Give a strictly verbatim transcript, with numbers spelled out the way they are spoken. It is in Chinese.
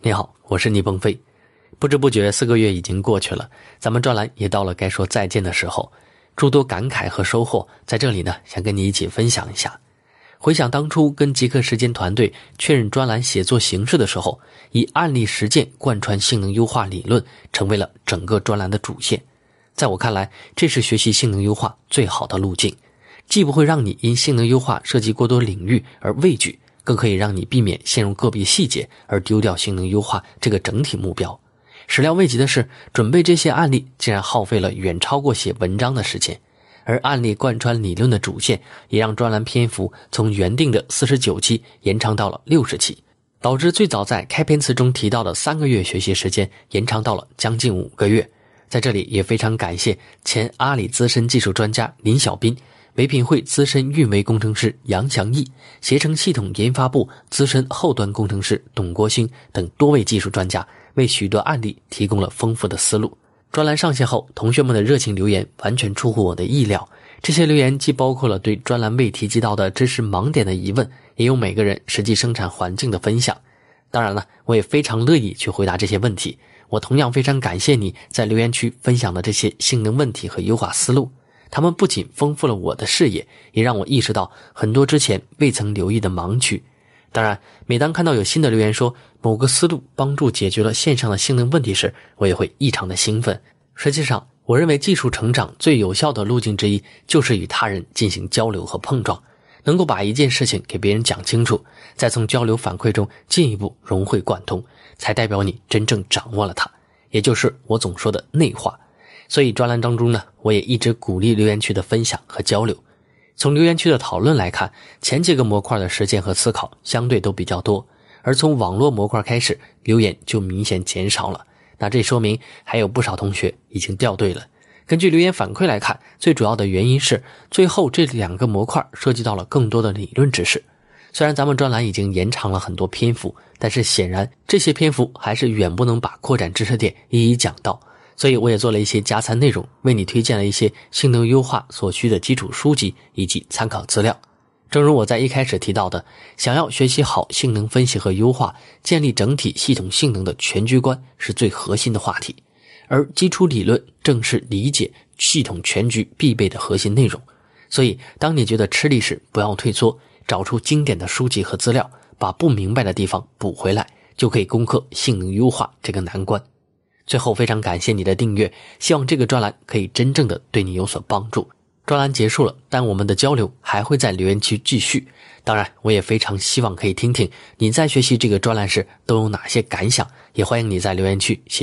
你好，我是倪鹏飞。不知不觉四个月已经过去了，咱们专栏也到了该说再见的时候。诸多感慨和收获在这里呢，想跟你一起分享一下。回想当初跟极客时间团队确认专栏写作形式的时候，以案例实践贯穿性能优化理论，成为了整个专栏的主线。在我看来，这是学习性能优化最好的路径，既不会让你因性能优化涉及过多领域而畏惧，更可以让你避免陷入个别细节而丢掉性能优化这个整体目标。始料未及的是，准备这些案例竟然耗费了远超过写文章的时间，而案例贯穿理论的主线也让专栏篇幅从原定的四十九期延长到了六十期，导致最早在开篇词中提到的三个月学习时间延长到了将近五个月。在这里也非常感谢前阿里资深技术专家林小斌，唯品会资深运维工程师杨祥义，携程系统研发部资深后端工程师董国兴等多位技术专家，为许多案例提供了丰富的思路。专栏上线后，同学们的热情留言完全出乎我的意料。这些留言既包括了对专栏未提及到的知识盲点的疑问，也有每个人实际生产环境的分享。当然了，我也非常乐意去回答这些问题。我同样非常感谢你在留言区分享的这些性能问题和优化思路，他们不仅丰富了我的视野，也让我意识到很多之前未曾留意的盲区。当然，每当看到有新的留言说某个思路帮助解决了线上的性能问题时，我也会异常的兴奋。实际上，我认为技术成长最有效的路径之一，就是与他人进行交流和碰撞，能够把一件事情给别人讲清楚，再从交流反馈中进一步融会贯通，才代表你真正掌握了它，也就是我总说的内化。所以专栏当中呢，我也一直鼓励留言区的分享和交流。从留言区的讨论来看，前几个模块的实践和思考相对都比较多，而从网络模块开始，留言就明显减少了。那这说明还有不少同学已经掉队了。根据留言反馈来看，最主要的原因是最后这两个模块涉及到了更多的理论知识。虽然咱们专栏已经延长了很多篇幅，但是显然这些篇幅还是远不能把扩展知识点一一讲到，所以我也做了一些加餐内容，为你推荐了一些性能优化所需的基础书籍以及参考资料。正如我在一开始提到的，想要学习好性能分析和优化，建立整体系统性能的全局观是最核心的话题，而基础理论正是理解系统全局必备的核心内容。所以当你觉得吃力时，不要退缩，找出经典的书籍和资料，把不明白的地方补回来，就可以攻克性能优化这个难关。最后非常感谢你的订阅，希望这个专栏可以真正的对你有所帮助。专栏结束了，但我们的交流还会在留言区继续。当然，我也非常希望可以听听你在学习这个专栏时都有哪些感想，也欢迎你在留言区写